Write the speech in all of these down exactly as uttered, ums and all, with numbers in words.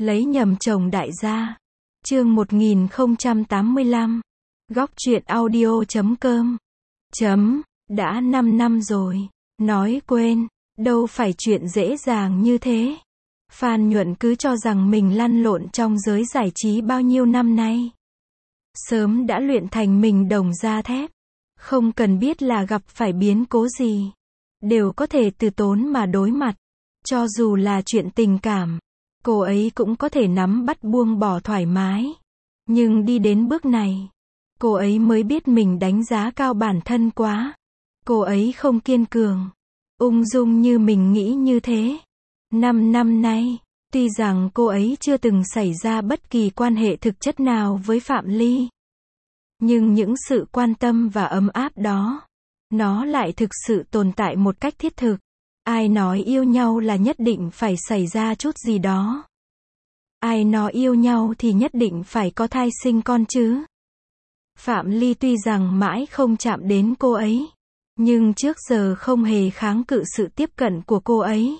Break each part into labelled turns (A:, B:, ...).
A: Lấy nhầm chồng đại gia. Chương một nghìn không trăm tám mươi lăm. Góc truyện audio chấm com. Chấm, đã năm năm rồi. Nói quên, đâu phải chuyện dễ dàng như thế. Phan Nhuận cứ cho rằng mình lăn lộn trong giới giải trí bao nhiêu năm nay. Sớm đã luyện thành mình đồng da thép. Không cần biết là gặp phải biến cố gì. Đều có thể từ tốn mà đối mặt. Cho dù là chuyện tình cảm, cô ấy cũng có thể nắm bắt buông bỏ thoải mái. Nhưng đi đến bước này, cô ấy mới biết mình đánh giá cao bản thân quá. Cô ấy không kiên cường, ung dung như mình nghĩ như thế. Năm năm nay, tuy rằng cô ấy chưa từng xảy ra bất kỳ quan hệ thực chất nào với Phạm Ly. Nhưng những sự quan tâm và ấm áp đó, nó lại thực sự tồn tại một cách thiết thực. Ai nói yêu nhau là nhất định phải xảy ra chút gì đó. Ai nói yêu nhau thì nhất định phải có thai sinh con chứ. Phạm Ly tuy rằng mãi không chạm đến cô ấy, nhưng trước giờ không hề kháng cự sự tiếp cận của cô ấy.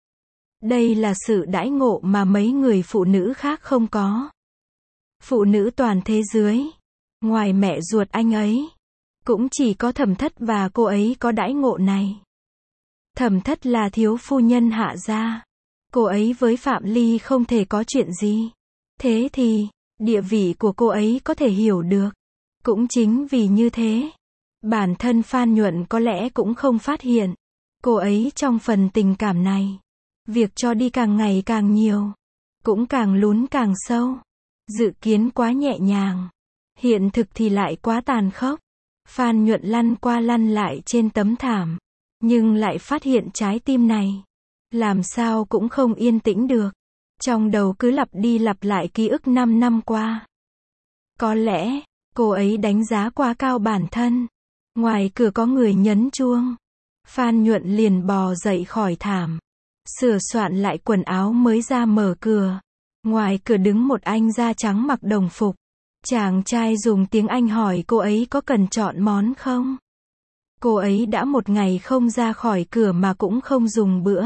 A: Đây là sự đãi ngộ mà mấy người phụ nữ khác không có. Phụ nữ toàn thế giới, ngoài mẹ ruột anh ấy, cũng chỉ có Thẩm Thất và cô ấy có đãi ngộ này. Thẩm Thất là thiếu phu nhân Hạ gia. Cô ấy với Phạm Ly không thể có chuyện gì. Thế thì, địa vị của cô ấy có thể hiểu được. Cũng chính vì như thế, bản thân Phan Nhuận có lẽ cũng không phát hiện. Cô ấy trong phần tình cảm này, việc cho đi càng ngày càng nhiều, cũng càng lún càng sâu. Dự kiến quá nhẹ nhàng, hiện thực thì lại quá tàn khốc. Phan Nhuận lăn qua lăn lại trên tấm thảm, nhưng lại phát hiện trái tim này làm sao cũng không yên tĩnh được. Trong đầu cứ lặp đi lặp lại ký ức năm năm qua. Có lẽ, cô ấy đánh giá quá cao bản thân. Ngoài cửa có người nhấn chuông. Phan Nhuận liền bò dậy khỏi thảm, sửa soạn lại quần áo mới ra mở cửa. Ngoài cửa đứng một anh da trắng mặc đồng phục. Chàng trai dùng tiếng Anh hỏi cô ấy có cần chọn món không? Cô ấy đã một ngày không ra khỏi cửa mà cũng không dùng bữa.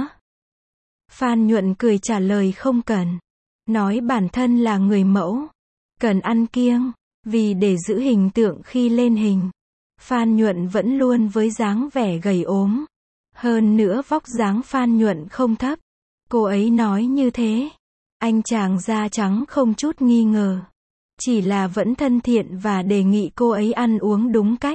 A: Phan Nhuận cười trả lời không cần. Nói bản thân là người mẫu, cần ăn kiêng, vì để giữ hình tượng khi lên hình. Phan Nhuận vẫn luôn với dáng vẻ gầy ốm. Hơn nữa vóc dáng Phan Nhuận không thấp. Cô ấy nói như thế. Anh chàng da trắng không chút nghi ngờ. Chỉ là vẫn thân thiện và đề nghị cô ấy ăn uống đúng cách.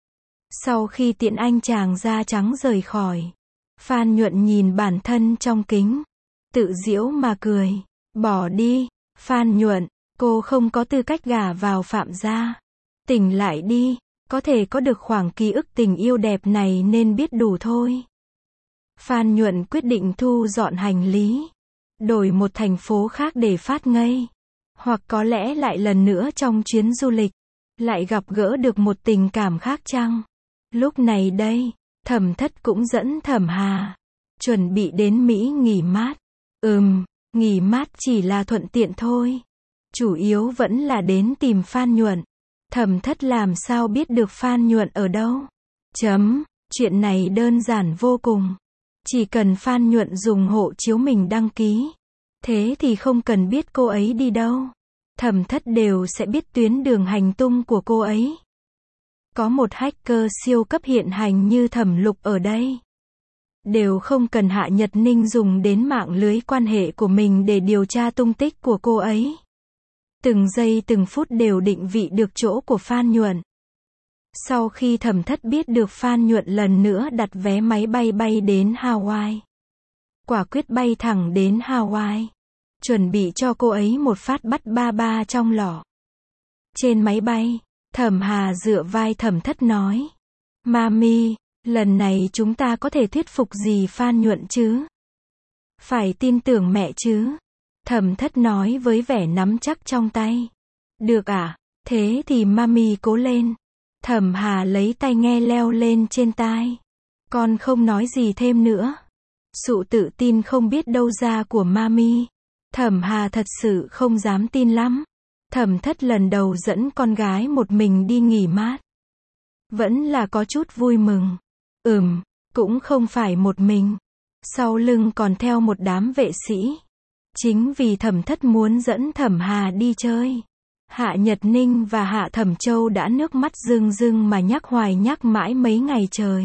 A: Sau khi tiễn anh chàng da trắng rời khỏi, Phan Nhuận nhìn bản thân trong kính, tự giễu mà cười. Bỏ đi, Phan Nhuận, cô không có tư cách gả vào Phạm gia. Tỉnh lại đi, có thể có được khoảng ký ức tình yêu đẹp này nên biết đủ thôi. Phan Nhuận quyết định thu dọn hành lý, đổi một thành phố khác để phát ngây. Hoặc có lẽ lại lần nữa trong chuyến du lịch, lại gặp gỡ được một tình cảm khác chăng? Lúc này đây, Thẩm Thất cũng dẫn Thẩm Hà, chuẩn bị đến Mỹ nghỉ mát. Ừm, nghỉ mát chỉ là thuận tiện thôi. Chủ yếu vẫn là đến tìm Phan Nhuận. Thẩm Thất làm sao biết được Phan Nhuận ở đâu? Chấm, chuyện này đơn giản vô cùng. Chỉ cần Phan Nhuận dùng hộ chiếu mình đăng ký. Thế thì không cần biết cô ấy đi đâu. Thẩm Thất đều sẽ biết tuyến đường hành tung của cô ấy. Có một hacker siêu cấp hiện hành như Thẩm Lục ở đây. Đều không cần Hạ Nhật Ninh dùng đến mạng lưới quan hệ của mình để điều tra tung tích của cô ấy. Từng giây từng phút đều định vị được chỗ của Phan Nhuận. Sau khi Thẩm Thất biết được Phan Nhuận lần nữa đặt vé máy bay bay đến Hawaii. Quả quyết bay thẳng đến Hawaii. Chuẩn bị cho cô ấy một phát bắt ba ba trong lọ. Trên máy bay, Thẩm Hà dựa vai Thẩm Thất nói. Mami, lần này chúng ta có thể thuyết phục gì Phan Nhuận chứ? Phải tin tưởng mẹ chứ? Thẩm Thất nói với vẻ nắm chắc trong tay. Được à, thế thì mami cố lên. Thẩm Hà lấy tai nghe leo lên trên tai. Con không nói gì thêm nữa. Sự tự tin không biết đâu ra của mami. Thẩm Hà thật sự không dám tin lắm. Thẩm Thất lần đầu dẫn con gái một mình đi nghỉ mát. Vẫn là có chút vui mừng. Ừm, cũng không phải một mình. Sau lưng còn theo một đám vệ sĩ. Chính vì Thẩm Thất muốn dẫn Thẩm Hà đi chơi, Hạ Nhật Ninh và Hạ Thẩm Châu đã nước mắt rưng rưng mà nhắc hoài nhắc mãi mấy ngày trời.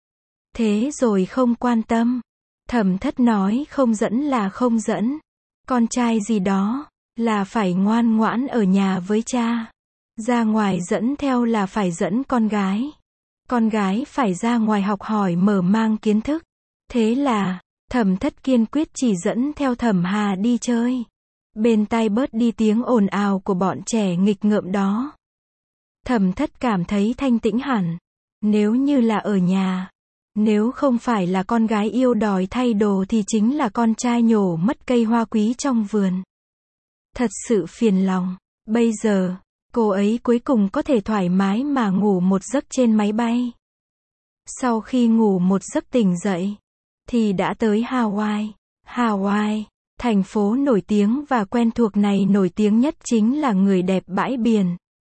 A: Thế rồi không quan tâm. Thẩm Thất nói không dẫn là không dẫn. Con trai gì đó, là phải ngoan ngoãn ở nhà với cha. Ra ngoài dẫn theo là phải dẫn con gái. Con gái phải ra ngoài học hỏi mở mang kiến thức. Thế là, Thẩm Thất kiên quyết chỉ dẫn theo Thẩm Hà đi chơi. Bên tai bớt đi tiếng ồn ào của bọn trẻ nghịch ngợm đó. Thẩm Thất cảm thấy thanh tĩnh hẳn. Nếu như là ở nhà, nếu không phải là con gái yêu đòi thay đồ thì chính là con trai nhổ mất cây hoa quý trong vườn. Thật sự phiền lòng. Bây giờ, cô ấy cuối cùng có thể thoải mái mà ngủ một giấc trên máy bay. Sau khi ngủ một giấc tỉnh dậy, thì đã tới Hawaii. Hawaii, thành phố nổi tiếng và quen thuộc này nổi tiếng nhất chính là người đẹp bãi biển.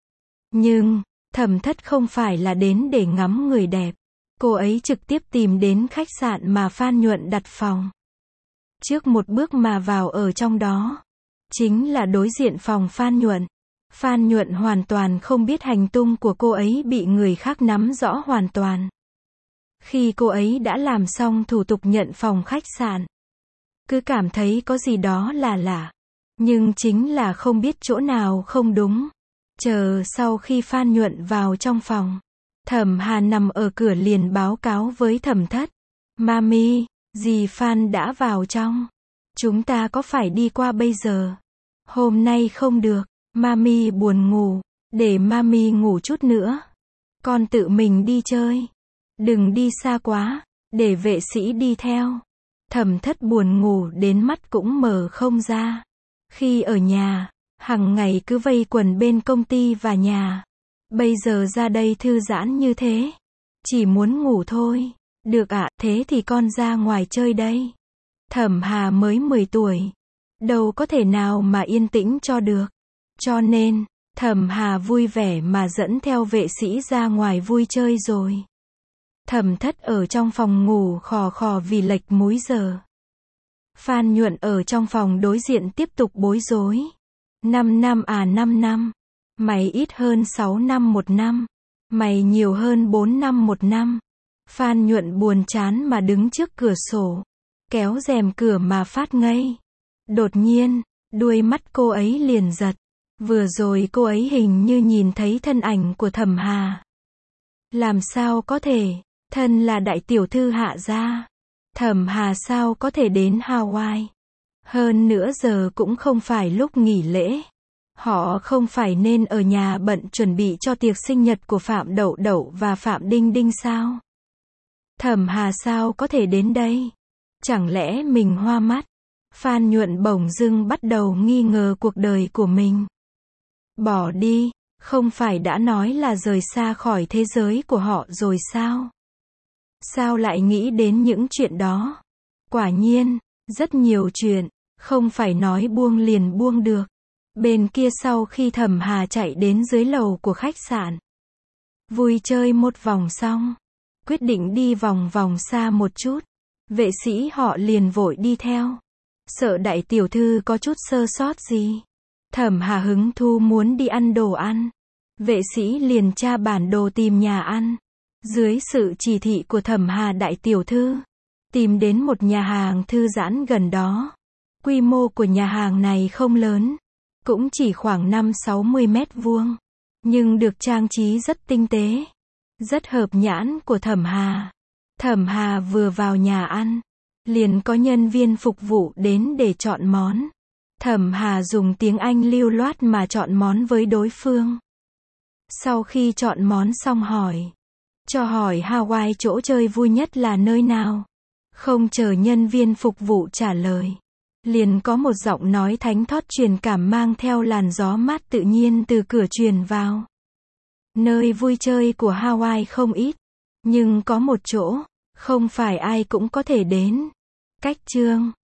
A: Nhưng, Thẩm Thất không phải là đến để ngắm người đẹp. Cô ấy trực tiếp tìm đến khách sạn mà Phan Nhuận đặt phòng. Trước một bước mà vào ở trong đó, chính là đối diện phòng Phan Nhuận. Phan Nhuận hoàn toàn không biết hành tung của cô ấy bị người khác nắm rõ hoàn toàn. Khi cô ấy đã làm xong thủ tục nhận phòng khách sạn, cứ cảm thấy có gì đó là lạ. Nhưng chính là không biết chỗ nào không đúng. Chờ sau khi Phan Nhuận vào trong phòng, Thẩm Hà nằm ở cửa liền báo cáo với Thẩm Thất. Mami, dì Phan đã vào trong. Chúng ta có phải đi qua bây giờ? Hôm nay không được, Mami buồn ngủ. Để Mami ngủ chút nữa. Con tự mình đi chơi. Đừng đi xa quá, để vệ sĩ đi theo. Thẩm Thất buồn ngủ đến mắt cũng mở không ra. Khi ở nhà, hằng ngày cứ vây quần bên công ty và nhà. Bây giờ ra đây thư giãn như thế. Chỉ muốn ngủ thôi. Được ạ, thế thì con ra ngoài chơi đây. Thẩm Hà mới mười tuổi. Đâu có thể nào mà yên tĩnh cho được. Cho nên, Thẩm Hà vui vẻ mà dẫn theo vệ sĩ ra ngoài vui chơi rồi. Thẩm Thất ở trong phòng ngủ khò khò vì lệch múi giờ. Phan Nhuận ở trong phòng đối diện tiếp tục bối rối. Năm năm à năm năm. Mày ít hơn sáu năm một năm. Mày nhiều hơn bốn năm một năm. Phan Nhuận buồn chán mà đứng trước cửa sổ. Kéo rèm cửa mà phát ngây. Đột nhiên, đuôi mắt cô ấy liền giật. Vừa rồi cô ấy hình như nhìn thấy thân ảnh của Thẩm Hà. Làm sao có thể, thân là đại tiểu thư Hạ gia. Thẩm Hà sao có thể đến Hawaii. Hơn nữa giờ cũng không phải lúc nghỉ lễ. Họ không phải nên ở nhà bận chuẩn bị cho tiệc sinh nhật của Phạm Đậu Đậu và Phạm Đinh Đinh sao? Thẩm Hà sao có thể đến đây? Chẳng lẽ mình hoa mắt? Phan Nhuận bỗng dưng bắt đầu nghi ngờ cuộc đời của mình. Bỏ đi, không phải đã nói là rời xa khỏi thế giới của họ rồi sao? Sao lại nghĩ đến những chuyện đó? Quả nhiên, rất nhiều chuyện, không phải nói buông liền buông được. Bên kia sau khi Thẩm Hà chạy đến dưới lầu của khách sạn, vui chơi một vòng xong, quyết định đi vòng vòng xa một chút. Vệ sĩ họ liền vội đi theo. Sợ đại tiểu thư có chút sơ sót gì. Thẩm Hà hứng thú muốn đi ăn đồ ăn. Vệ sĩ liền tra bản đồ tìm nhà ăn. Dưới sự chỉ thị của Thẩm Hà đại tiểu thư, tìm đến một nhà hàng thư giãn gần đó. Quy mô của nhà hàng này không lớn, cũng chỉ khoảng năm sáu mươi mét vuông, nhưng được trang trí rất tinh tế, rất hợp nhãn của Thẩm Hà. Thẩm Hà vừa vào nhà ăn, liền có nhân viên phục vụ đến để chọn món. Thẩm Hà dùng tiếng Anh lưu loát mà chọn món với đối phương. Sau khi chọn món xong hỏi, cho hỏi Hawaii chỗ chơi vui nhất là nơi nào? Không chờ nhân viên phục vụ trả lời, liền có một giọng nói thánh thót truyền cảm mang theo làn gió mát tự nhiên từ cửa truyền vào. Nơi vui chơi của Hawaii không ít, nhưng có một chỗ, không phải ai cũng có thể đến. Cách chương